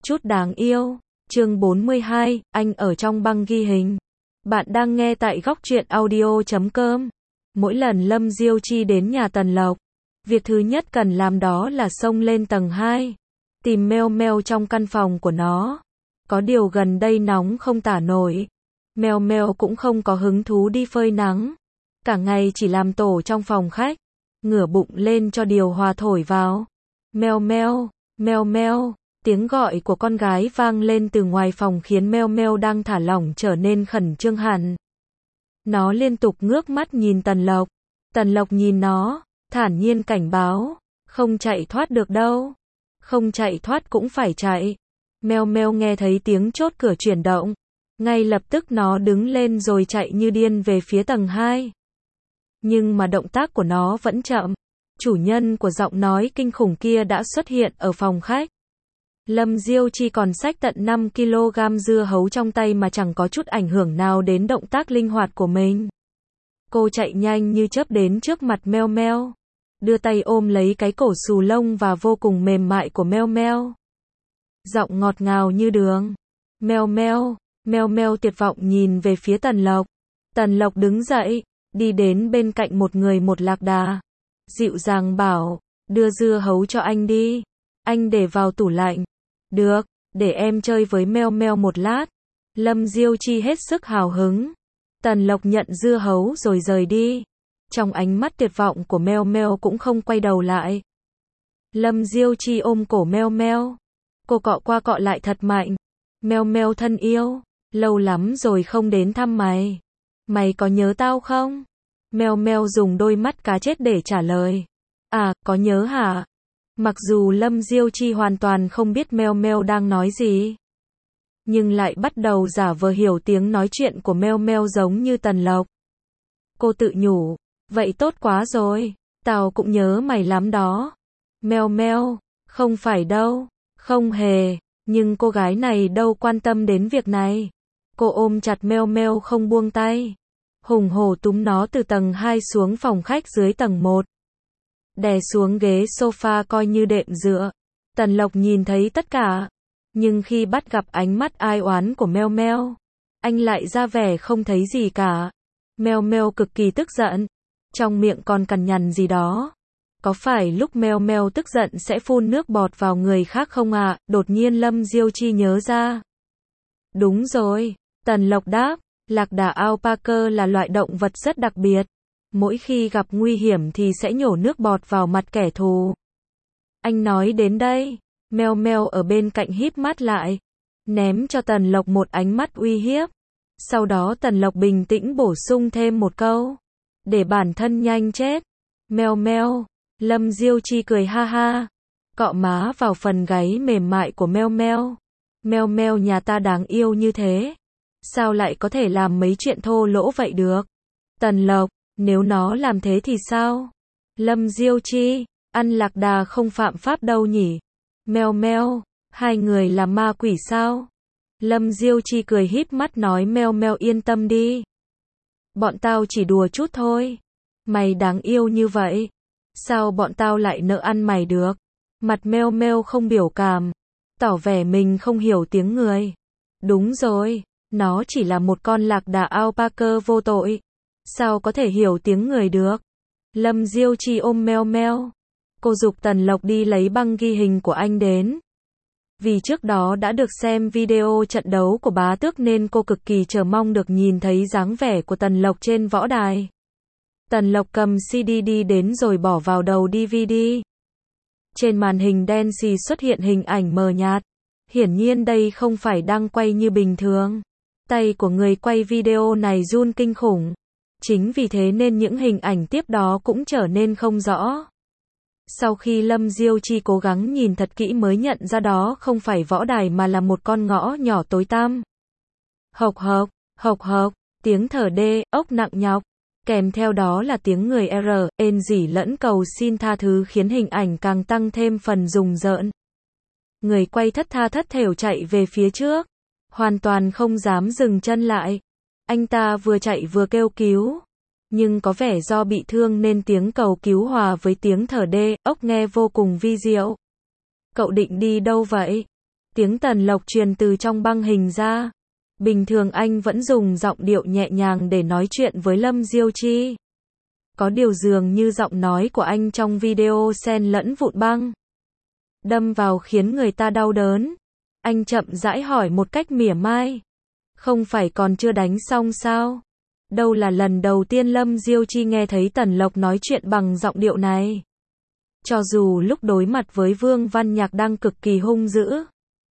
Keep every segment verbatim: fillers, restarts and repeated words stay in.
chút đáng yêu. Chương bốn mươi hai, anh ở trong băng ghi hình. Bạn đang nghe tại góc truyện audio chấm com. Mỗi lần Lâm Diêu Chi đến nhà Tần Lộc, việc thứ nhất cần làm đó là xông lên tầng hai, tìm Meo Meo trong căn phòng của nó. Có điều gần đây nóng không tả nổi. Meo Meo cũng không có hứng thú đi phơi nắng. Cả ngày chỉ làm tổ trong phòng khách, ngửa bụng lên cho điều hòa thổi vào. Meo Meo, Meo Meo. Tiếng gọi của con gái vang lên từ ngoài phòng khiến Meo Meo đang thả lỏng trở nên khẩn trương hẳn. Nó liên tục ngước mắt nhìn Tần Lộc. Tần Lộc nhìn nó, thản nhiên cảnh báo, không chạy thoát được đâu. Không chạy thoát cũng phải chạy. Meo Meo nghe thấy tiếng chốt cửa chuyển động. Ngay lập tức nó đứng lên rồi chạy như điên về phía tầng hai. Nhưng mà động tác của nó vẫn chậm. Chủ nhân của giọng nói kinh khủng kia đã xuất hiện ở phòng khách. Lâm Diêu Chi còn xách tận năm ki lô gam dưa hấu trong tay mà chẳng có chút ảnh hưởng nào đến động tác linh hoạt của mình. Cô chạy nhanh như chớp đến trước mặt Meo Meo, đưa tay ôm lấy cái cổ xù lông và vô cùng mềm mại của Meo Meo. Giọng ngọt ngào như đường. Meo Meo, Meo Meo tuyệt vọng nhìn về phía Tần Lộc. Tần Lộc đứng dậy, đi đến bên cạnh một người một lạc đà. Dịu dàng bảo, đưa dưa hấu cho anh đi. Anh để vào tủ lạnh. Được, để em chơi với Meo Meo một lát. Lâm Diêu Chi hết sức hào hứng. Tần Lộc nhận dưa hấu rồi rời đi. Trong ánh mắt tuyệt vọng của Meo Meo cũng không quay đầu lại. Lâm Diêu Chi ôm cổ Meo Meo. Cô cọ qua cọ lại thật mạnh. Meo Meo thân yêu, lâu lắm rồi không đến thăm mày. Mày có nhớ tao không? Meo Meo dùng đôi mắt cá chết để trả lời. À, có nhớ hả? Mặc dù Lâm Diêu Chi hoàn toàn không biết Meo Meo đang nói gì, nhưng lại bắt đầu giả vờ hiểu tiếng nói chuyện của Meo Meo giống như Tần Lộc. Cô tự nhủ, vậy tốt quá rồi, tao cũng nhớ mày lắm đó. Meo Meo, không phải đâu, không hề, nhưng cô gái này đâu quan tâm đến việc này. Cô ôm chặt Meo Meo không buông tay, hùng hổ túm nó từ tầng hai xuống phòng khách dưới tầng một. Đè xuống ghế sofa coi như đệm dựa. Tần Lộc nhìn thấy tất cả, nhưng khi bắt gặp ánh mắt ai oán của Meo Meo, anh lại ra vẻ không thấy gì cả. Meo Meo cực kỳ tức giận, trong miệng còn cằn nhằn gì đó. Có phải lúc Meo Meo tức giận sẽ phun nước bọt vào người khác không ạ? À? Đột nhiên Lâm Diêu Chi nhớ ra. Đúng rồi, Tần Lộc đáp, lạc đà alpaca là loại động vật rất đặc biệt. Mỗi khi gặp nguy hiểm thì sẽ nhổ nước bọt vào mặt kẻ thù. Anh nói đến đây, Meo Meo ở bên cạnh híp mắt lại, ném cho Tần Lộc một ánh mắt uy hiếp. Sau đó Tần Lộc bình tĩnh bổ sung thêm một câu, để bản thân nhanh chết. Meo Meo, Lâm Diêu Chi cười ha ha, cọ má vào phần gáy mềm mại của Meo Meo. Meo Meo nhà ta đáng yêu như thế, sao lại có thể làm mấy chuyện thô lỗ vậy được? Tần Lộc, nếu nó làm thế thì sao? Lâm Diêu Chi, ăn lạc đà không phạm pháp đâu nhỉ? Meo Meo, hai người là ma quỷ sao? Lâm Diêu Chi cười híp mắt nói Meo Meo yên tâm đi. Bọn tao chỉ đùa chút thôi. Mày đáng yêu như vậy, sao bọn tao lại nỡ ăn mày được? Mặt Meo Meo không biểu cảm, tỏ vẻ mình không hiểu tiếng người. Đúng rồi, nó chỉ là một con lạc đà alpaca vô tội. Sao có thể hiểu tiếng người được? Lâm Diêu Chi ôm Meo Meo. Cô giục Tần Lộc đi lấy băng ghi hình của anh đến. Vì trước đó đã được xem video trận đấu của bá tước nên cô cực kỳ chờ mong được nhìn thấy dáng vẻ của Tần Lộc trên võ đài. Tần Lộc cầm xê đê đi đến rồi bỏ vào đầu đê vê đê. Trên màn hình đen xì xuất hiện hình ảnh mờ nhạt. Hiển nhiên đây không phải đang quay như bình thường. Tay của người quay video này run kinh khủng. Chính vì thế nên những hình ảnh tiếp đó cũng trở nên không rõ. Sau khi Lâm Diêu Chi cố gắng nhìn thật kỹ mới nhận ra đó không phải võ đài mà là một con ngõ nhỏ tối tăm. Hộc hộc, hộc hộc, tiếng thở đê, ốc nặng nhọc. Kèm theo đó là tiếng người R, ên rỉ lẫn cầu xin tha thứ khiến hình ảnh càng tăng thêm phần rùng rợn. Người quay thất tha thất thểu chạy về phía trước, hoàn toàn không dám dừng chân lại. Anh ta vừa chạy vừa kêu cứu, nhưng có vẻ do bị thương nên tiếng cầu cứu hòa với tiếng thở đê, ốc nghe vô cùng vi diệu. Cậu định đi đâu vậy? Tiếng Tần Lộc truyền từ trong băng hình ra. Bình thường anh vẫn dùng giọng điệu nhẹ nhàng để nói chuyện với Lâm Diêu Chi. Có điều dường như giọng nói của anh trong video xen lẫn vụn băng. Đâm vào khiến người ta đau đớn. Anh chậm rãi hỏi một cách mỉa mai. Không phải còn chưa đánh xong sao? Đâu là lần đầu tiên Lâm Diêu Chi nghe thấy Tần Lộc nói chuyện bằng giọng điệu này. Cho dù lúc đối mặt với Vương Văn Nhạc đang cực kỳ hung dữ,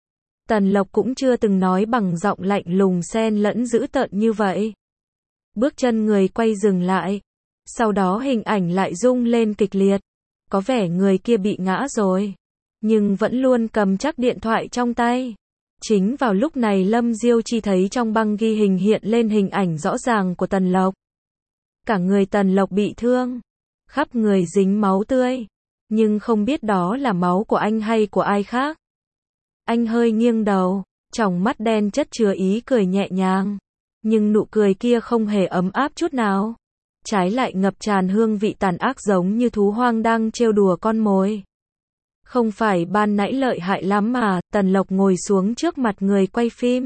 Tần Lộc cũng chưa từng nói bằng giọng lạnh lùng xen lẫn dữ tợn như vậy. Bước chân người quay dừng lại. Sau đó hình ảnh lại rung lên kịch liệt. Có vẻ người kia bị ngã rồi, nhưng vẫn luôn cầm chắc điện thoại trong tay. Chính vào lúc này Lâm Diêu Chi thấy trong băng ghi hình hiện lên hình ảnh rõ ràng của Tần Lộc. Cả người Tần Lộc bị thương, khắp người dính máu tươi, nhưng không biết đó là máu của anh hay của ai khác. Anh hơi nghiêng đầu, tròng mắt đen chất chứa ý cười nhẹ nhàng, nhưng nụ cười kia không hề ấm áp chút nào, trái lại ngập tràn hương vị tàn ác giống như thú hoang đang trêu đùa con mồi. Không phải ban nãy lợi hại lắm mà, Tần Lộc ngồi xuống trước mặt người quay phim.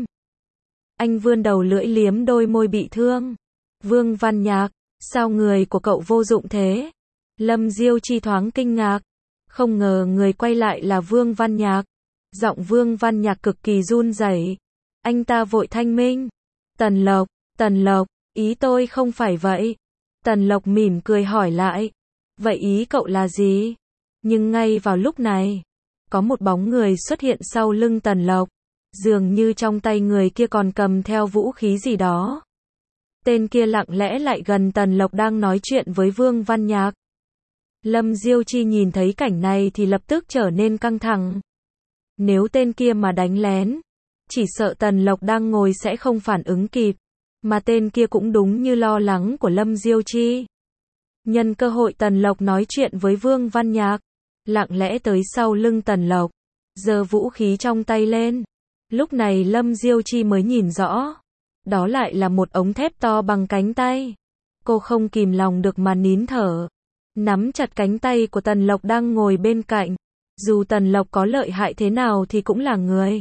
Anh vươn đầu lưỡi liếm đôi môi bị thương. Vương Văn Nhạc, sao người của cậu vô dụng thế? Lâm Diêu Chi thoáng kinh ngạc. Không ngờ người quay lại là Vương Văn Nhạc. Giọng Vương Văn Nhạc cực kỳ run rẩy. Anh ta vội thanh minh. Tần Lộc, Tần Lộc, ý tôi không phải vậy. Tần Lộc mỉm cười hỏi lại. Vậy ý cậu là gì? Nhưng ngay vào lúc này, có một bóng người xuất hiện sau lưng Tần Lộc. Dường như trong tay người kia còn cầm theo vũ khí gì đó. Tên kia lặng lẽ lại gần Tần Lộc đang nói chuyện với Vương Văn Nhạc. Lâm Diêu Chi nhìn thấy cảnh này thì lập tức trở nên căng thẳng. Nếu tên kia mà đánh lén, chỉ sợ Tần Lộc đang ngồi sẽ không phản ứng kịp. Mà tên kia cũng đúng như lo lắng của Lâm Diêu Chi. Nhân cơ hội Tần Lộc nói chuyện với Vương Văn Nhạc, lặng lẽ tới sau lưng Tần Lộc, giơ vũ khí trong tay lên. Lúc này Lâm Diêu Chi mới nhìn rõ, đó lại là một ống thép to bằng cánh tay. Cô không kìm lòng được mà nín thở, nắm chặt cánh tay của Tần Lộc đang ngồi bên cạnh. Dù Tần Lộc có lợi hại thế nào thì cũng là người.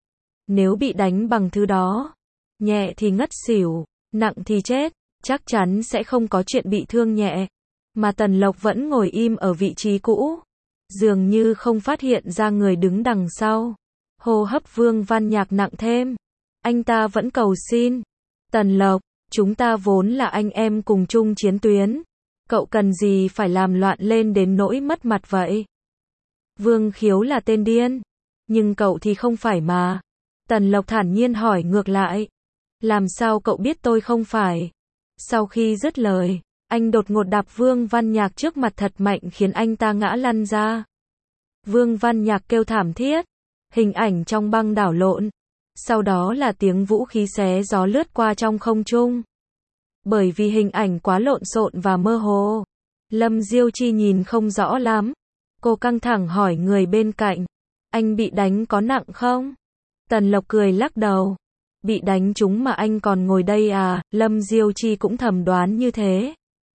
Nếu bị đánh bằng thứ đó, nhẹ thì ngất xỉu, nặng thì chết, chắc chắn sẽ không có chuyện bị thương nhẹ. Mà Tần Lộc vẫn ngồi im ở vị trí cũ, dường như không phát hiện ra người đứng đằng sau. Hô hấp Vương Văn Nhạc nặng thêm. Anh ta vẫn cầu xin. Tần Lộc, chúng ta vốn là anh em cùng chung chiến tuyến. Cậu cần gì phải làm loạn lên đến nỗi mất mặt vậy? Vương Khiếu là tên điên. Nhưng cậu thì không phải mà. Tần Lộc thản nhiên hỏi ngược lại. Làm sao cậu biết tôi không phải? Sau khi dứt lời, anh đột ngột đạp Vương Văn Nhạc trước mặt thật mạnh khiến anh ta ngã lăn ra. Vương Văn Nhạc kêu thảm thiết. Hình ảnh trong băng đảo lộn. Sau đó là tiếng vũ khí xé gió lướt qua trong không trung. Bởi vì hình ảnh quá lộn xộn và mơ hồ, Lâm Diêu Chi nhìn không rõ lắm. Cô căng thẳng hỏi người bên cạnh. Anh bị đánh có nặng không? Tần Lộc cười lắc đầu. Bị đánh trúng mà anh còn ngồi đây à? Lâm Diêu Chi cũng thầm đoán như thế.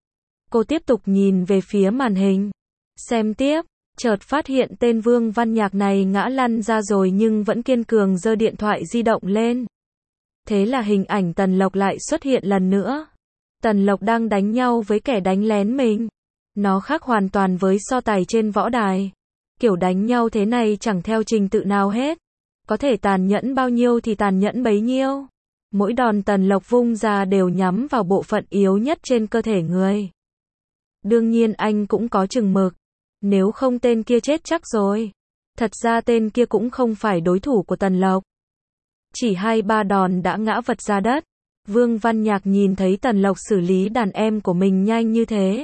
Cô tiếp tục nhìn về phía màn hình. Xem tiếp. Chợt phát hiện tên Vương Văn Nhạc này ngã lăn ra rồi nhưng vẫn kiên cường giơ điện thoại di động lên. Thế là hình ảnh Tần Lộc lại xuất hiện lần nữa. Tần Lộc đang đánh nhau với kẻ đánh lén mình. Nó khác hoàn toàn với so tài trên võ đài. Kiểu đánh nhau thế này chẳng theo trình tự nào hết. Có thể tàn nhẫn bao nhiêu thì tàn nhẫn bấy nhiêu. Mỗi đòn Tần Lộc vung ra đều nhắm vào bộ phận yếu nhất trên cơ thể người. Đương nhiên anh cũng có chừng mực. Nếu không tên kia chết chắc rồi. Thật ra tên kia cũng không phải đối thủ của Tần Lộc. Chỉ hai ba đòn đã ngã vật ra đất. Vương Văn Nhạc nhìn thấy Tần Lộc xử lý đàn em của mình nhanh như thế,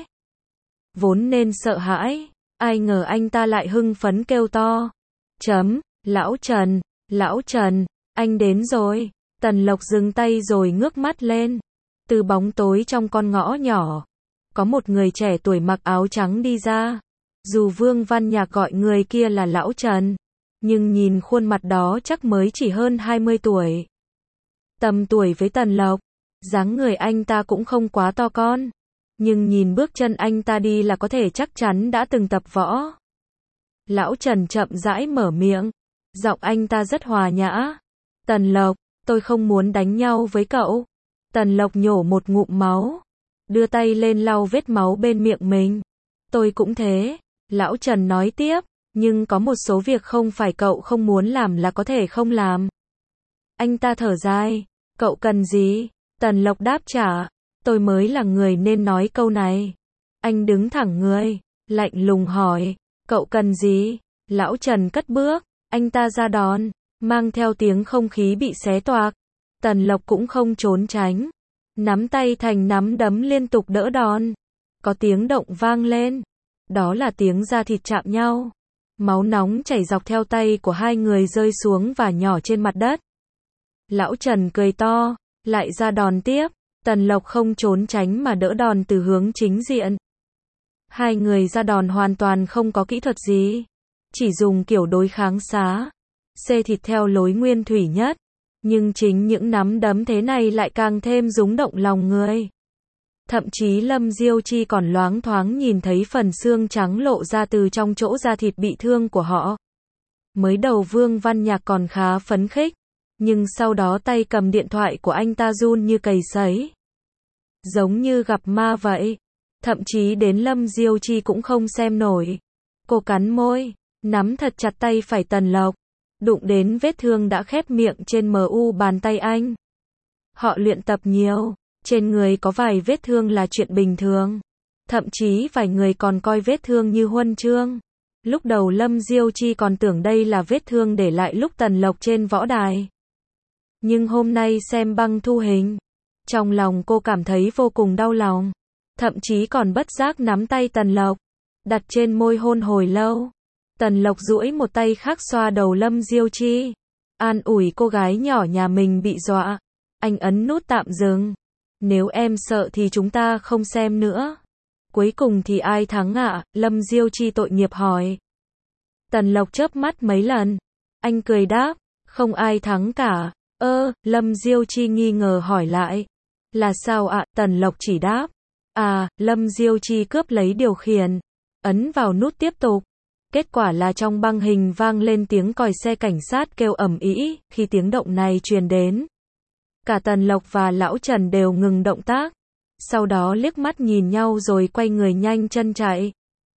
vốn nên sợ hãi, ai ngờ anh ta lại hưng phấn kêu to. Chấm, lão Trần, lão Trần, anh đến rồi. Tần Lộc dừng tay rồi ngước mắt lên. Từ bóng tối trong con ngõ nhỏ, có một người trẻ tuổi mặc áo trắng đi ra. Dù Vương Văn Nhạc gọi người kia là lão Trần, nhưng nhìn khuôn mặt đó chắc mới chỉ hơn hai mươi tuổi. Tầm tuổi với Tần Lộc, dáng người anh ta cũng không quá to con. Nhưng nhìn bước chân anh ta đi là có thể chắc chắn đã từng tập võ. Lão Trần chậm rãi mở miệng. Giọng anh ta rất hòa nhã. Tần Lộc, tôi không muốn đánh nhau với cậu. Tần Lộc nhổ một ngụm máu, đưa tay lên lau vết máu bên miệng mình. Tôi cũng thế. Lão Trần nói tiếp, nhưng có một số việc không phải cậu không muốn làm là có thể không làm. Anh ta thở dài, cậu cần gì? Tần Lộc đáp trả, tôi mới là người nên nói câu này. Anh đứng thẳng người, lạnh lùng hỏi, cậu cần gì? Lão Trần cất bước, anh ta ra đòn, mang theo tiếng không khí bị xé toạc. Tần Lộc cũng không trốn tránh, nắm tay thành nắm đấm liên tục đỡ đòn. Có tiếng động vang lên, đó là tiếng da thịt chạm nhau. Máu nóng chảy dọc theo tay của hai người rơi xuống và nhỏ trên mặt đất. Lão Trần cười to, lại ra đòn tiếp. Tần Lộc không trốn tránh mà đỡ đòn từ hướng chính diện. Hai người ra đòn hoàn toàn không có kỹ thuật gì, chỉ dùng kiểu đối kháng xá, xê thịt theo lối nguyên thủy nhất. Nhưng chính những nắm đấm thế này lại càng thêm rúng động lòng người. Thậm chí Lâm Diêu Chi còn loáng thoáng nhìn thấy phần xương trắng lộ ra từ trong chỗ da thịt bị thương của họ. Mới đầu Vương Văn Nhạc còn khá phấn khích, nhưng sau đó tay cầm điện thoại của anh ta run như cầy sấy. Giống như gặp ma vậy. Thậm chí đến Lâm Diêu Chi cũng không xem nổi. Cô cắn môi, nắm thật chặt tay phải Tần Lộc, đụng đến vết thương đã khép miệng trên mu bàn tay anh. Họ luyện tập nhiều, trên người có vài vết thương là chuyện bình thường. Thậm chí vài người còn coi vết thương như huân chương. Lúc đầu Lâm Diêu Chi còn tưởng đây là vết thương để lại lúc Tần Lộc trên võ đài. Nhưng hôm nay xem băng thu hình, trong lòng cô cảm thấy vô cùng đau lòng. Thậm chí còn bất giác nắm tay Tần Lộc, đặt trên môi hôn hồi lâu. Tần Lộc duỗi một tay khác xoa đầu Lâm Diêu Chi, an ủi cô gái nhỏ nhà mình bị dọa. Anh ấn nút tạm dừng. Nếu em sợ thì chúng ta không xem nữa. Cuối cùng thì ai thắng ạ? À? Lâm Diêu Chi tội nghiệp hỏi. Tần Lộc chớp mắt mấy lần. Anh cười đáp, không ai thắng cả. Ơ, Lâm Diêu Chi nghi ngờ hỏi lại. Là sao ạ? À? Tần Lộc chỉ đáp. À, Lâm Diêu Chi cướp lấy điều khiển, ấn vào nút tiếp tục. Kết quả là trong băng hình vang lên tiếng còi xe cảnh sát kêu ầm ĩ. Khi tiếng động này truyền đến, cả Tần Lộc và Lão Trần đều ngừng động tác. Sau đó liếc mắt nhìn nhau rồi quay người nhanh chân chạy.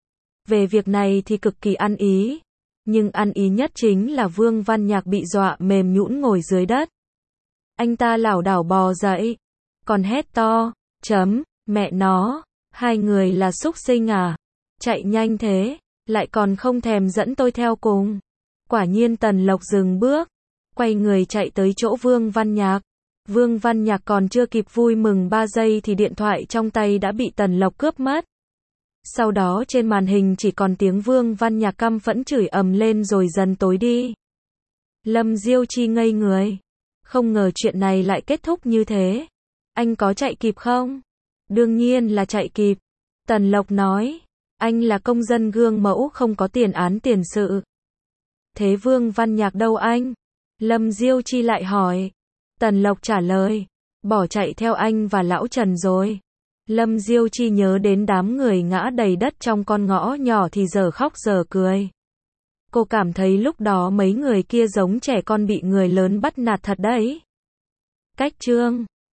Về việc này thì cực kỳ ăn ý. Nhưng ăn ý nhất chính là Vương Văn Nhạc bị dọa mềm nhũn ngồi dưới đất. Anh ta lảo đảo bò dậy, còn hét to, chấm, mẹ nó, hai người là súc sinh à? Chạy nhanh thế, lại còn không thèm dẫn tôi theo cùng. Quả nhiên Tần Lộc dừng bước, quay người chạy tới chỗ Vương Văn Nhạc. Vương Văn Nhạc còn chưa kịp vui mừng ba giây thì điện thoại trong tay đã bị Tần Lộc cướp mất. Sau đó trên màn hình chỉ còn tiếng Vương Văn Nhạc căm phẫn chửi ầm lên rồi dần tối đi. Lâm Diêu Chi ngây người. Không ngờ chuyện này lại kết thúc như thế. Anh có chạy kịp không? Đương nhiên là chạy kịp. Tần Lộc nói. Anh là công dân gương mẫu không có tiền án tiền sự. Thế Vương Văn Nhạc đâu anh? Lâm Diêu Chi lại hỏi. Tần Lộc trả lời. Bỏ chạy theo anh và Lão Trần rồi. Lâm Diêu Chi nhớ đến đám người ngã đầy đất trong con ngõ nhỏ thì giờ khóc giờ cười. Cô cảm thấy lúc đó mấy người kia giống trẻ con bị người lớn bắt nạt thật đấy. Cách chương